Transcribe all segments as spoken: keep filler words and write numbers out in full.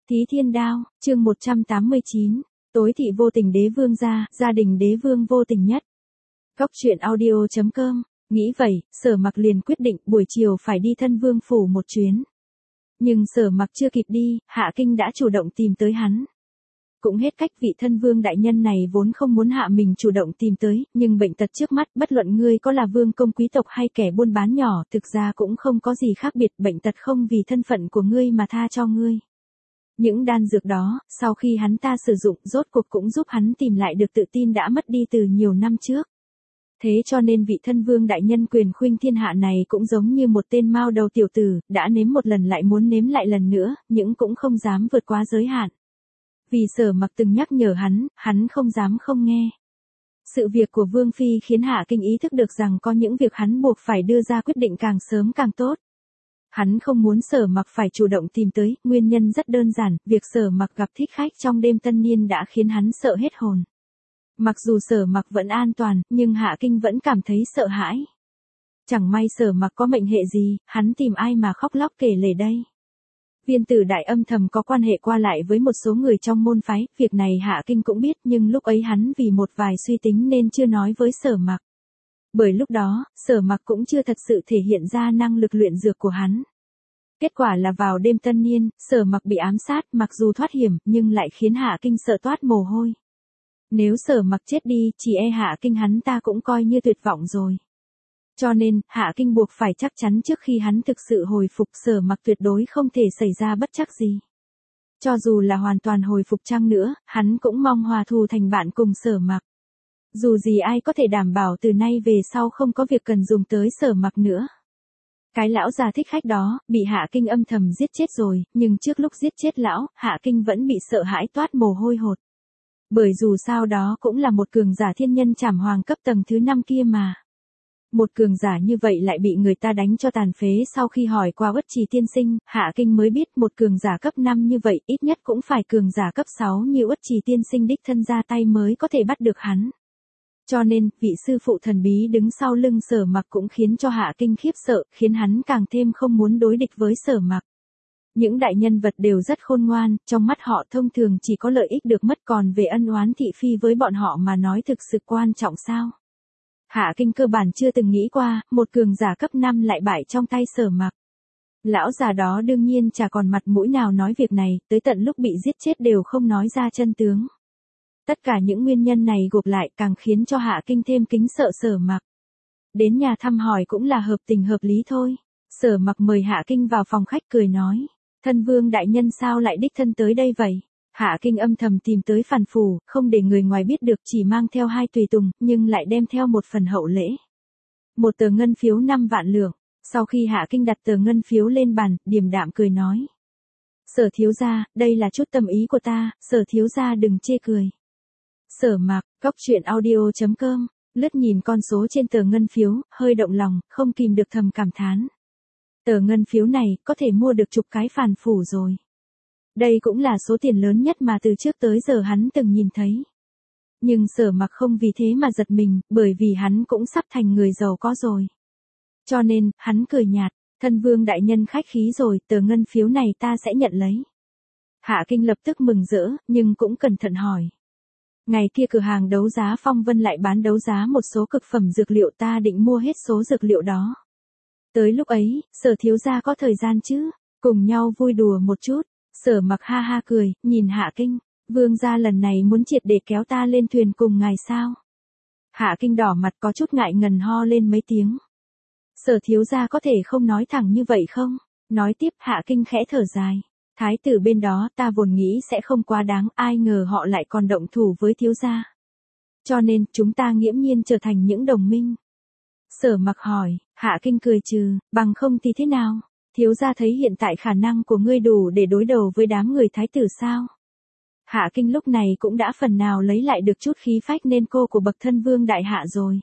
Thí Thiên Đao, chương một trăm tám mươi chín, tối thị vô tình đế vương gia, gia đình đế vương vô tình nhất. Góc truyện audio chấm com, nghĩ vậy, Sở Mặc liền quyết định buổi chiều phải đi Thân Vương phủ một chuyến. Nhưng Sở Mặc chưa kịp đi, Hạ Kinh đã chủ động tìm tới hắn. Cũng hết cách, vị Thân Vương đại nhân này vốn không muốn hạ mình chủ động tìm tới, nhưng bệnh tật trước mắt, bất luận ngươi có là vương công quý tộc hay kẻ buôn bán nhỏ, thực ra cũng không có gì khác biệt, bệnh tật không vì thân phận của ngươi mà tha cho ngươi. Những đan dược đó, sau khi hắn ta sử dụng, rốt cuộc cũng giúp hắn tìm lại được tự tin đã mất đi từ nhiều năm trước. Thế cho nên vị Thân Vương đại nhân quyền khuynh thiên hạ này cũng giống như một tên mao đầu tiểu tử, đã nếm một lần lại muốn nếm lại lần nữa, nhưng cũng không dám vượt quá giới hạn. Vì Sở Mặc từng nhắc nhở hắn, hắn không dám không nghe. Sự việc của Vương Phi khiến Hạ Kinh ý thức được rằng có những việc hắn buộc phải đưa ra quyết định càng sớm càng tốt. Hắn không muốn Sở Mặc phải chủ động tìm tới, nguyên nhân rất đơn giản, việc Sở Mặc gặp thích khách trong đêm tân niên đã khiến hắn sợ hết hồn. Mặc dù Sở Mặc vẫn an toàn, nhưng Hạ Kinh vẫn cảm thấy sợ hãi. Chẳng may Sở Mặc có mệnh hệ gì, hắn tìm ai mà khóc lóc kể lể đây. Viên Tử Đại âm thầm có quan hệ qua lại với một số người trong môn phái, việc này Hạ Kinh cũng biết, nhưng lúc ấy hắn vì một vài suy tính nên chưa nói với Sở Mặc. Bởi lúc đó, Sở Mặc cũng chưa thật sự thể hiện ra năng lực luyện dược của hắn. Kết quả là vào đêm tân niên, Sở Mặc bị ám sát, mặc dù thoát hiểm, nhưng lại khiến Hạ Kinh sợ toát mồ hôi. Nếu Sở Mặc chết đi, chỉ e Hạ Kinh hắn ta cũng coi như tuyệt vọng rồi. Cho nên, Hạ Kinh buộc phải chắc chắn trước khi hắn thực sự hồi phục, Sở Mặc tuyệt đối không thể xảy ra bất trắc gì. Cho dù là hoàn toàn hồi phục chăng nữa, hắn cũng mong hòa thù thành bạn cùng Sở Mặc. Dù gì ai có thể đảm bảo từ nay về sau không có việc cần dùng tới Sở Mặc nữa. Cái lão già thích khách đó, bị Hạ Kinh âm thầm giết chết rồi, nhưng trước lúc giết chết lão, Hạ Kinh vẫn bị sợ hãi toát mồ hôi hột. Bởi dù sao đó cũng là một cường giả thiên nhân trảm hoàng cấp tầng thứ năm kia mà. Một cường giả như vậy lại bị người ta đánh cho tàn phế, sau khi hỏi qua Uất Trì tiên sinh, Hạ Kinh mới biết một cường giả cấp năm như vậy, ít nhất cũng phải cường giả cấp sáu như Uất Trì tiên sinh đích thân ra tay mới có thể bắt được hắn. Cho nên, vị sư phụ thần bí đứng sau lưng Sở Mặc cũng khiến cho Hạ Kinh khiếp sợ, khiến hắn càng thêm không muốn đối địch với Sở Mặc. Những đại nhân vật đều rất khôn ngoan, trong mắt họ thông thường chỉ có lợi ích được mất, còn về ân oán thị phi với bọn họ mà nói thực sự quan trọng sao? Hạ Kinh cơ bản chưa từng nghĩ qua, một cường giả cấp năm lại bại trong tay Sở Mặc. Lão già đó đương nhiên chả còn mặt mũi nào nói việc này, tới tận lúc bị giết chết đều không nói ra chân tướng. Tất cả những nguyên nhân này gộp lại càng khiến cho Hạ Kinh thêm kính sợ Sở Mặc. Đến nhà thăm hỏi cũng là hợp tình hợp lý thôi. Sở Mặc mời Hạ Kinh vào phòng khách cười nói. Thân Vương đại nhân sao lại đích thân tới đây vậy? Hạ Kinh âm thầm tìm tới phàn phủ, không để người ngoài biết được, chỉ mang theo hai tùy tùng, nhưng lại đem theo một phần hậu lễ. Một tờ ngân phiếu năm vạn lượng. Sau khi Hạ Kinh đặt tờ ngân phiếu lên bàn, điềm đạm cười nói. Sở thiếu gia, đây là chút tâm ý của ta, Sở thiếu gia đừng chê cười. Sở Mặc, góc truyện audio chấm com, lướt nhìn con số trên tờ ngân phiếu, hơi động lòng, không kìm được thầm cảm thán. Tờ ngân phiếu này, có thể mua được chục cái phàn phủ rồi. Đây cũng là số tiền lớn nhất mà từ trước tới giờ hắn từng nhìn thấy. Nhưng Sở Mặc không vì thế mà giật mình, bởi vì hắn cũng sắp thành người giàu có rồi. Cho nên, hắn cười nhạt, Thân Vương đại nhân khách khí rồi, tờ ngân phiếu này ta sẽ nhận lấy. Hạ Kinh lập tức mừng rỡ, nhưng cũng cẩn thận hỏi. Ngày kia cửa hàng đấu giá Phong Vân lại bán đấu giá một số cực phẩm dược liệu, ta định mua hết số dược liệu đó. Tới lúc ấy, Sở thiếu gia có thời gian chứ, cùng nhau vui đùa một chút. Sở Mặc ha ha cười, nhìn Hạ Kinh, vương gia lần này muốn triệt để kéo ta lên thuyền cùng ngài sao? Hạ Kinh đỏ mặt có chút ngại ngần ho lên mấy tiếng. Sở thiếu gia có thể không nói thẳng như vậy không? Nói tiếp, Hạ Kinh khẽ thở dài. Thái tử bên đó ta vốn nghĩ sẽ không quá đáng, ai ngờ họ lại còn động thủ với thiếu gia. Cho nên, chúng ta nghiễm nhiên trở thành những đồng minh. Sở Mặc hỏi, Hạ Kinh cười trừ, bằng không thì thế nào? Thiếu gia thấy hiện tại khả năng của ngươi đủ để đối đầu với đám người thái tử sao? Hạ Kinh lúc này cũng đã phần nào lấy lại được chút khí phách nên cô của bậc Thân Vương đại hạ rồi.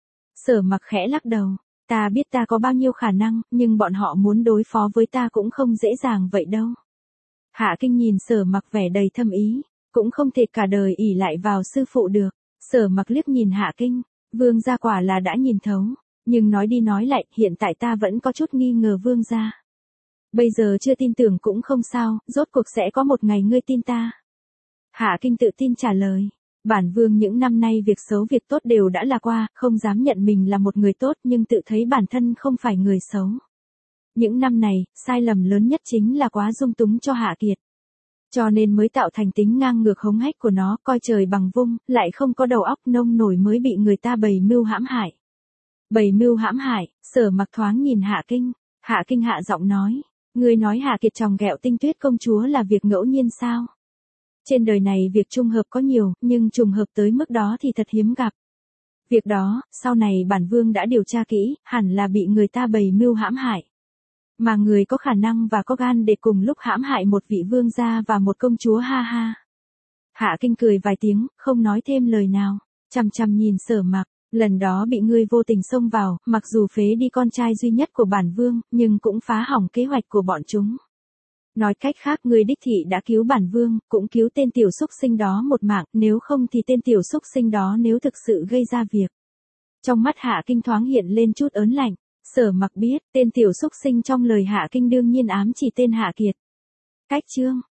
Sở Mặc khẽ lắc đầu, ta biết ta có bao nhiêu khả năng, nhưng bọn họ muốn đối phó với ta cũng không dễ dàng vậy đâu. Hạ Kinh nhìn Sở Mặc vẻ đầy thâm ý, cũng không thể cả đời ỷ lại vào sư phụ được. Sở Mặc liếc nhìn Hạ Kinh, vương gia quả là đã nhìn thấu. Nhưng nói đi nói lại, hiện tại ta vẫn có chút nghi ngờ vương gia. Bây giờ chưa tin tưởng cũng không sao, rốt cuộc sẽ có một ngày ngươi tin ta. Hạ Kinh tự tin trả lời. Bản vương những năm nay việc xấu việc tốt đều đã là qua, không dám nhận mình là một người tốt nhưng tự thấy bản thân không phải người xấu. Những năm này, sai lầm lớn nhất chính là quá dung túng cho Hạ Kiệt. Cho nên mới tạo thành tính ngang ngược hống hách của nó, coi trời bằng vung, lại không có đầu óc nông nổi mới bị người ta bày mưu hãm hại. Bày mưu hãm hại, Sở Mặc thoáng nhìn Hạ Kinh, Hạ Kinh hạ giọng nói, ngươi nói Hạ Kiệt tròng ghẹo Tinh Tuyết công chúa là việc ngẫu nhiên sao? Trên đời này việc trùng hợp có nhiều, nhưng trùng hợp tới mức đó thì thật hiếm gặp. Việc đó, sau này bản vương đã điều tra kỹ, hẳn là bị người ta bày mưu hãm hại. Mà người có khả năng và có gan để cùng lúc hãm hại một vị vương gia và một công chúa ha ha. Hạ Kinh cười vài tiếng, không nói thêm lời nào, chằm chằm nhìn Sở Mặc, lần đó bị ngươi vô tình xông vào, mặc dù phế đi con trai duy nhất của bản vương, nhưng cũng phá hỏng kế hoạch của bọn chúng. Nói cách khác ngươi đích thị đã cứu bản vương, cũng cứu tên tiểu xúc sinh đó một mạng, nếu không thì tên tiểu xúc sinh đó nếu thực sự gây ra việc. Trong mắt Hạ Kinh thoáng hiện lên chút ớn lạnh, Sở Mặc biết, tên tiểu xúc sinh trong lời Hạ Kinh đương nhiên ám chỉ tên Hạ Kiệt. Cách chương